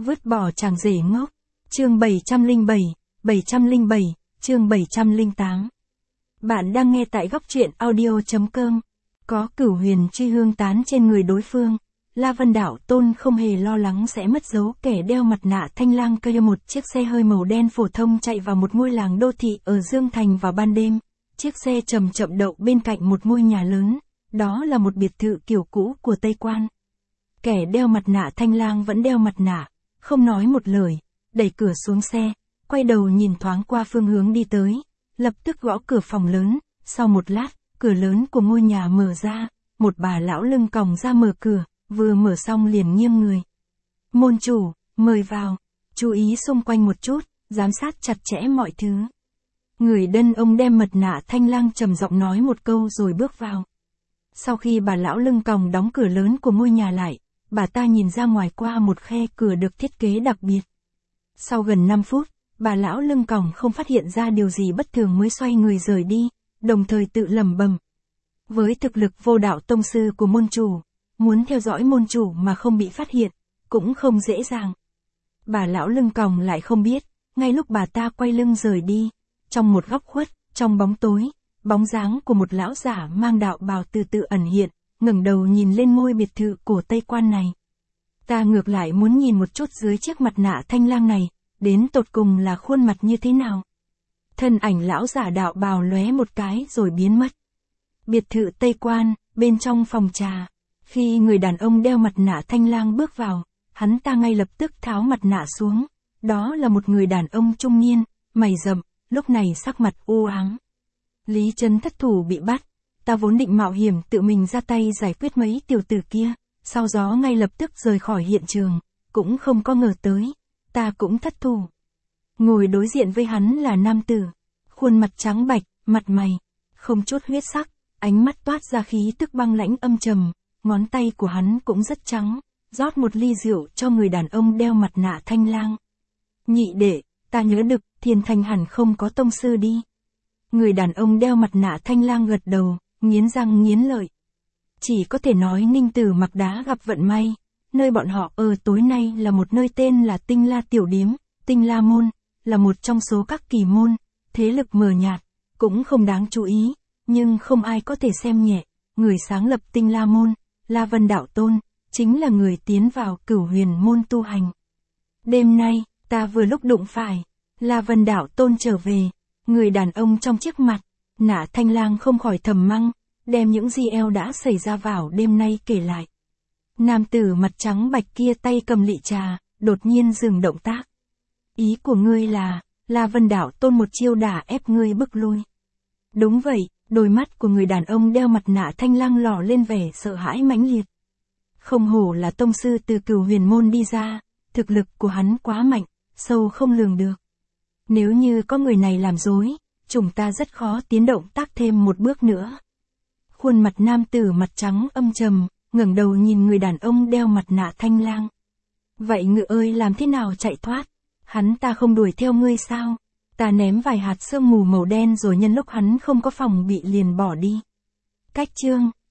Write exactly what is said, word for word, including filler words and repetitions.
Vứt bỏ chàng rể ngốc. Chương bảy trăm lẻ bảy, bảy trăm lẻ bảy, chương bảy trăm lẻ tám. Bạn đang nghe tại góc truyện audio.com. Có Cửu Huyền truy hương tán trên người đối phương, La Vân Đạo Tôn không hề lo lắng sẽ mất dấu kẻ đeo mặt nạ thanh lang kia. Một chiếc xe hơi màu đen phổ thông chạy vào một ngôi làng đô thị ở Dương Thành vào ban đêm. Chiếc xe chậm chậm đậu bên cạnh một ngôi nhà lớn, đó là một biệt thự kiểu cũ của Tây Quan. Kẻ đeo mặt nạ thanh lang vẫn đeo mặt nạ, không nói một lời, đẩy cửa xuống xe, quay đầu nhìn thoáng qua phương hướng đi tới, lập tức gõ cửa phòng lớn. Sau một lát, cửa lớn của ngôi nhà mở ra, một bà lão lưng còng ra mở cửa, vừa mở xong liền nghiêng người. Môn chủ, mời vào, chú ý xung quanh một chút, giám sát chặt chẽ mọi thứ. Người đàn ông đem mặt nạ thanh lang trầm giọng nói một câu rồi bước vào. Sau khi bà lão lưng còng đóng cửa lớn của ngôi nhà lại, bà ta nhìn ra ngoài qua một khe cửa được thiết kế đặc biệt. Sau gần năm phút, bà lão lưng còng không phát hiện ra điều gì bất thường mới xoay người rời đi, đồng thời tự lẩm bẩm. Với thực lực vô đạo tông sư của môn chủ, muốn theo dõi môn chủ mà không bị phát hiện, cũng không dễ dàng. Bà lão lưng còng lại không biết, ngay lúc bà ta quay lưng rời đi, trong một góc khuất, trong bóng tối, bóng dáng của một lão giả mang đạo bào từ từ ẩn hiện, ngẩng đầu nhìn lên ngôi biệt thự cổ Tây Quan này. Ta ngược lại muốn nhìn một chút dưới chiếc mặt nạ thanh lang này, đến tột cùng là khuôn mặt như thế nào. Thân ảnh lão giả đạo bào lóe một cái rồi biến mất. Biệt thự Tây Quan, bên trong phòng trà. Khi người đàn ông đeo mặt nạ thanh lang bước vào, hắn ta ngay lập tức tháo mặt nạ xuống. Đó là một người đàn ông trung niên, mày rậm, lúc này sắc mặt u ám. Lý Trấn thất thủ bị bắt. Ta vốn định mạo hiểm tự mình ra tay giải quyết mấy tiểu tử kia, sau đó ngay lập tức rời khỏi hiện trường, cũng không có ngờ tới, ta cũng thất thủ. Ngồi đối diện với hắn là nam tử, khuôn mặt trắng bạch, mặt mày, không chút huyết sắc, ánh mắt toát ra khí tức băng lãnh âm trầm, ngón tay của hắn cũng rất trắng, rót một ly rượu cho người đàn ông đeo mặt nạ thanh lang. Nhị đệ, ta nhớ được, Thiên Thành hẳn không có tông sư đi. Người đàn ông đeo mặt nạ thanh lang gật đầu, nghiến răng nghiến lợi. Chỉ có thể nói Ninh Tử Mặc Đá gặp vận may, nơi bọn họ ở tối nay là một nơi tên là Tinh La Tiểu Điếm. Tinh La Môn, là một trong số các kỳ môn, thế lực mờ nhạt, cũng không đáng chú ý, nhưng không ai có thể xem nhẹ. Người sáng lập Tinh La Môn, La Vân Đạo Tôn, chính là người tiến vào Cửu Huyền Môn tu hành. Đêm nay, ta vừa lúc đụng phải, La Vân Đạo Tôn trở về, người đàn ông trong chiếc mặt nạ thanh lang không khỏi thầm măng, đem những gì eo đã xảy ra vào đêm nay kể lại. Nam tử mặt trắng bạch kia tay cầm lị trà, đột nhiên dừng động tác. Ý của ngươi là, La Vân Đạo Tôn một chiêu đả ép ngươi bức lui. Đúng vậy, đôi mắt của người đàn ông đeo mặt nạ thanh lang lỏ lên vẻ sợ hãi mãnh liệt. Không hổ là tông sư từ Cửu Huyền Môn đi ra, thực lực của hắn quá mạnh, sâu không lường được. Nếu như có người này làm dối, chúng ta rất khó tiến động tác thêm một bước nữa. Khuôn mặt nam tử mặt trắng âm trầm, ngẩng đầu nhìn người đàn ông đeo mặt nạ thanh lang. Vậy ngựa ơi, làm thế nào chạy thoát? Hắn ta không đuổi theo ngươi sao? Ta ném vài hạt sương mù màu đen rồi nhân lúc hắn không có phòng bị liền bỏ đi. Cách chương